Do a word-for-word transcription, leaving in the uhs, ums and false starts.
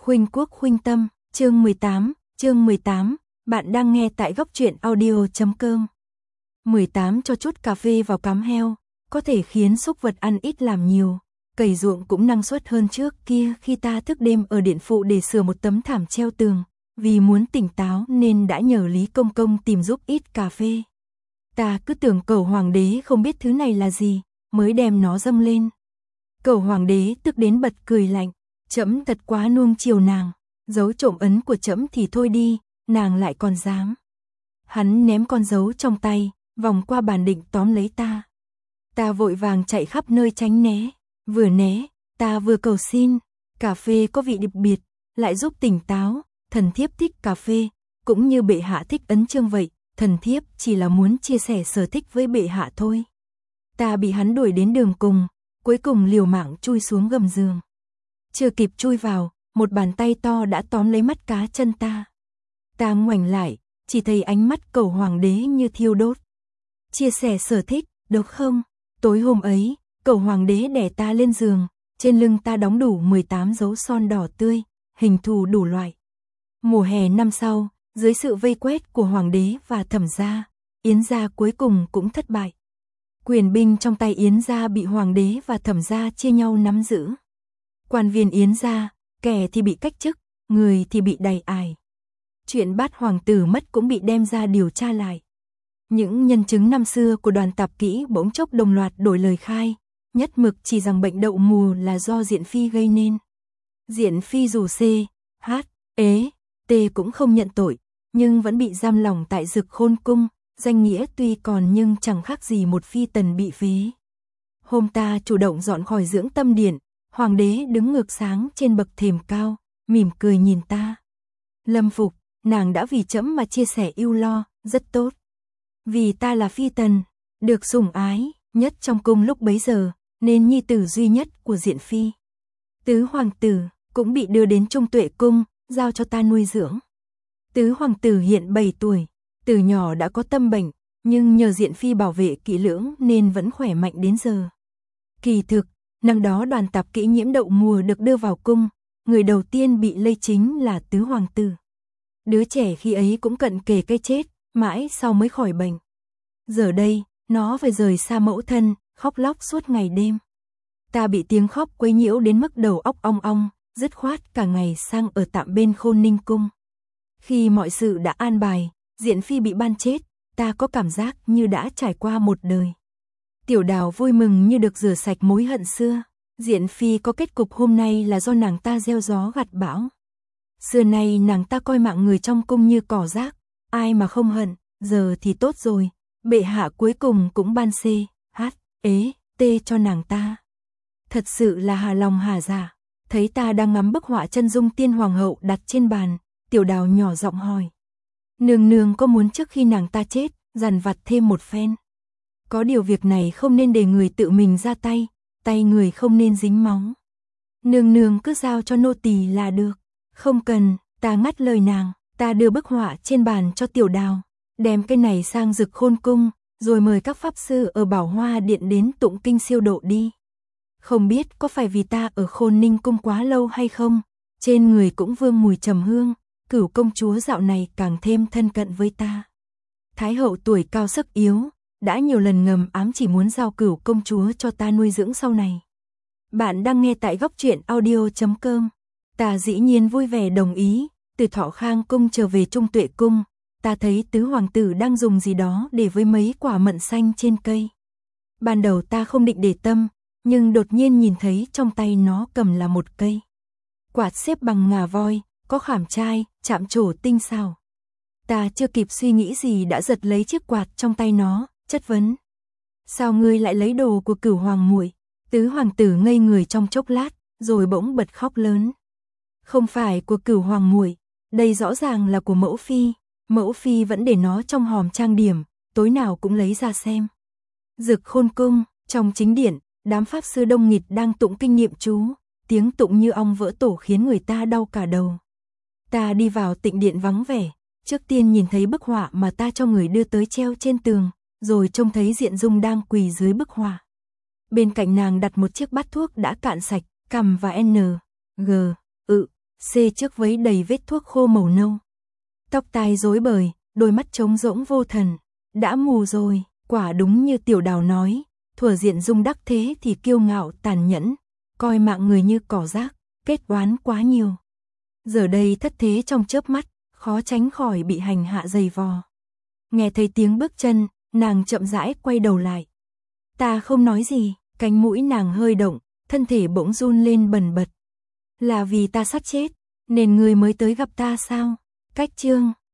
Khuynh Quốc khuynh tâm, chương mười tám, chương mười tám, bạn đang nghe tại góc truyện audio chấm com. mười tám Cho chút cà phê vào cám heo, có thể khiến súc vật ăn ít làm nhiều, cày ruộng cũng năng suất hơn trước kia khi ta thức đêm ở điện phụ để sửa một tấm thảm treo tường, vì muốn tỉnh táo nên đã nhờ Lý Công Công tìm giúp ít cà phê. Ta cứ tưởng Cẩu Hoàng đế không biết thứ này là gì, mới đem nó dâng lên. Cẩu Hoàng đế tức đến bật cười lạnh, trẫm thật quá nuông chiều nàng, giấu trộm ấn của trẫm thì thôi đi, nàng lại còn dám. Hắn ném con dấu trong tay, vòng qua bàn định tóm lấy ta. Ta vội vàng chạy khắp nơi tránh né, vừa né, ta vừa cầu xin, cà phê có vị đặc biệt, lại giúp tỉnh táo, thần thiếp thích cà phê, cũng như bệ hạ thích ấn chương vậy, thần thiếp chỉ là muốn chia sẻ sở thích với bệ hạ thôi. Ta bị hắn đuổi đến đường cùng, cuối cùng liều mạng chui xuống gầm giường. Chưa kịp chui vào, một bàn tay to đã tóm lấy mắt cá chân ta. Ta ngoảnh lại, chỉ thấy ánh mắt Cẩu Hoàng đế như thiêu đốt. Chia sẻ sở thích, được không? Tối hôm ấy, Cẩu Hoàng đế đè ta lên giường, trên lưng ta đóng đủ mười tám dấu son đỏ tươi, hình thù đủ loại. Mùa hè năm sau, dưới sự vây quét của Hoàng đế và Thẩm gia, Yến gia cuối cùng cũng thất bại. Quyền binh trong tay Yến gia bị Hoàng đế và Thẩm gia chia nhau nắm giữ. Quan viên Yến gia, kẻ thì bị cách chức, người thì bị đày ải. Chuyện Bát hoàng tử mất cũng bị đem ra điều tra lại. Những nhân chứng năm xưa của Đoàn Tạp Kỹ bỗng chốc đồng loạt đổi lời khai, nhất mực chỉ rằng bệnh đậu mùa là do Diện Phi gây nên. Diện Phi dù C, H, ế, T cũng không nhận tội, nhưng vẫn bị giam lỏng tại Dực Khôn cung, danh nghĩa tuy còn nhưng chẳng khác gì một phi tần bị phế. Hôm ta chủ động dọn khỏi dưỡng tâm điện, Hoàng đế đứng ngược sáng trên bậc thềm cao, mỉm cười nhìn ta. Lâm phục, nàng đã vì trẫm mà chia sẻ ưu lo, rất tốt. Vì ta là phi tần, được sủng ái nhất trong cung lúc bấy giờ, nên nhi tử duy nhất của Diện Phi, Tứ hoàng tử, cũng bị đưa đến Trung Tuệ cung, giao cho ta nuôi dưỡng. Tứ hoàng tử hiện bảy tuổi, từ nhỏ đã có tâm bệnh, nhưng nhờ Diện Phi bảo vệ kỹ lưỡng nên vẫn khỏe mạnh đến giờ. Kỳ thực, năm đó Đoàn Tạp Kỹ nhiễm đậu mùa được đưa vào cung, người đầu tiên bị lây chính là Tứ hoàng tử. Đứa trẻ khi ấy cũng cận kề cái chết, mãi sau mới khỏi bệnh. Giờ đây, nó phải rời xa mẫu thân, khóc lóc suốt ngày đêm. Ta bị tiếng khóc quấy nhiễu đến mức đầu óc ong ong, dứt khoát cả ngày sang ở tạm bên Khôn Ninh cung. Khi mọi sự đã an bài, Diện Phi bị ban chết, ta có cảm giác như đã trải qua một đời. Tiểu Đào vui mừng như được rửa sạch mối hận xưa. Diện Phi có kết cục hôm nay là do nàng ta gieo gió gặt bão. Xưa nay nàng ta coi mạng người trong cung như cỏ rác, ai mà không hận, giờ thì tốt rồi, bệ hạ cuối cùng cũng ban C, H, ế, T cho nàng ta. Thật sự là hà lòng hà dạ. Thấy ta đang ngắm bức họa chân dung tiên hoàng hậu đặt trên bàn, Tiểu Đào nhỏ giọng hỏi. Nương nương có muốn trước khi nàng ta chết, dằn vặt thêm một phen? Có điều việc này không nên để người tự mình ra tay, tay người không nên dính máu. Nương nương cứ giao cho nô tỳ là được. Không cần, ta ngắt lời nàng, ta đưa bức họa trên bàn cho Tiểu Đào, đem cái này sang Dực Khôn cung, rồi mời các pháp sư ở Bảo Hoa điện đến tụng kinh siêu độ đi. Không biết có phải vì ta ở Khôn Ninh cung quá lâu hay không, trên người cũng vương mùi trầm hương, Cửu công chúa dạo này càng thêm thân cận với ta. Thái hậu tuổi cao sức yếu, đã nhiều lần ngầm ám chỉ muốn giao Cửu công chúa cho ta nuôi dưỡng sau này. Bạn đang nghe tại góc truyện audio chấm com. Ta dĩ nhiên vui vẻ đồng ý, từ Thọ Khang cung trở về Trung Tuệ cung, ta thấy Tứ hoàng tử đang dùng gì đó để với mấy quả mận xanh trên cây. Ban đầu ta không định để tâm, nhưng đột nhiên nhìn thấy trong tay nó cầm là một cây quạt xếp bằng ngà voi, có khảm trai, chạm trổ tinh xảo. Ta chưa kịp suy nghĩ gì đã giật lấy chiếc quạt trong tay nó, chất vấn. Sao ngươi lại lấy đồ của Cửu hoàng muội? Tứ hoàng tử ngây người trong chốc lát, rồi bỗng bật khóc lớn. Không phải của Cửu hoàng muội, đây rõ ràng là của mẫu phi, mẫu phi vẫn để nó trong hòm trang điểm, tối nào cũng lấy ra xem. Dực Khôn cung, trong chính điện, đám pháp sư đông nghịt đang tụng kinh niệm chú, tiếng tụng như ong vỡ tổ khiến người ta đau cả đầu. Ta đi vào tịnh điện vắng vẻ, trước tiên nhìn thấy bức họa mà ta cho người đưa tới treo trên tường, rồi trông thấy Diện Dung đang quỳ dưới bức họa. Bên cạnh nàng đặt một chiếc bát thuốc đã cạn sạch, cằm và N, G, ự, xê trước váy đầy vết thuốc khô màu nâu. Tóc tai rối bời, đôi mắt trống rỗng vô thần. Đã mù rồi, quả đúng như Tiểu Đào nói, thuở Diện Dung đắc thế thì kiêu ngạo tàn nhẫn, coi mạng người như cỏ rác, kết oán quá nhiều. Giờ đây thất thế trong chớp mắt, khó tránh khỏi bị hành hạ dày vò. Nghe thấy tiếng bước chân, nàng chậm rãi quay đầu lại. Ta không nói gì, cánh mũi nàng hơi động, thân thể bỗng run lên bần bật. Là vì ta sắp chết, nên ngươi mới tới gặp ta sao? Cách chương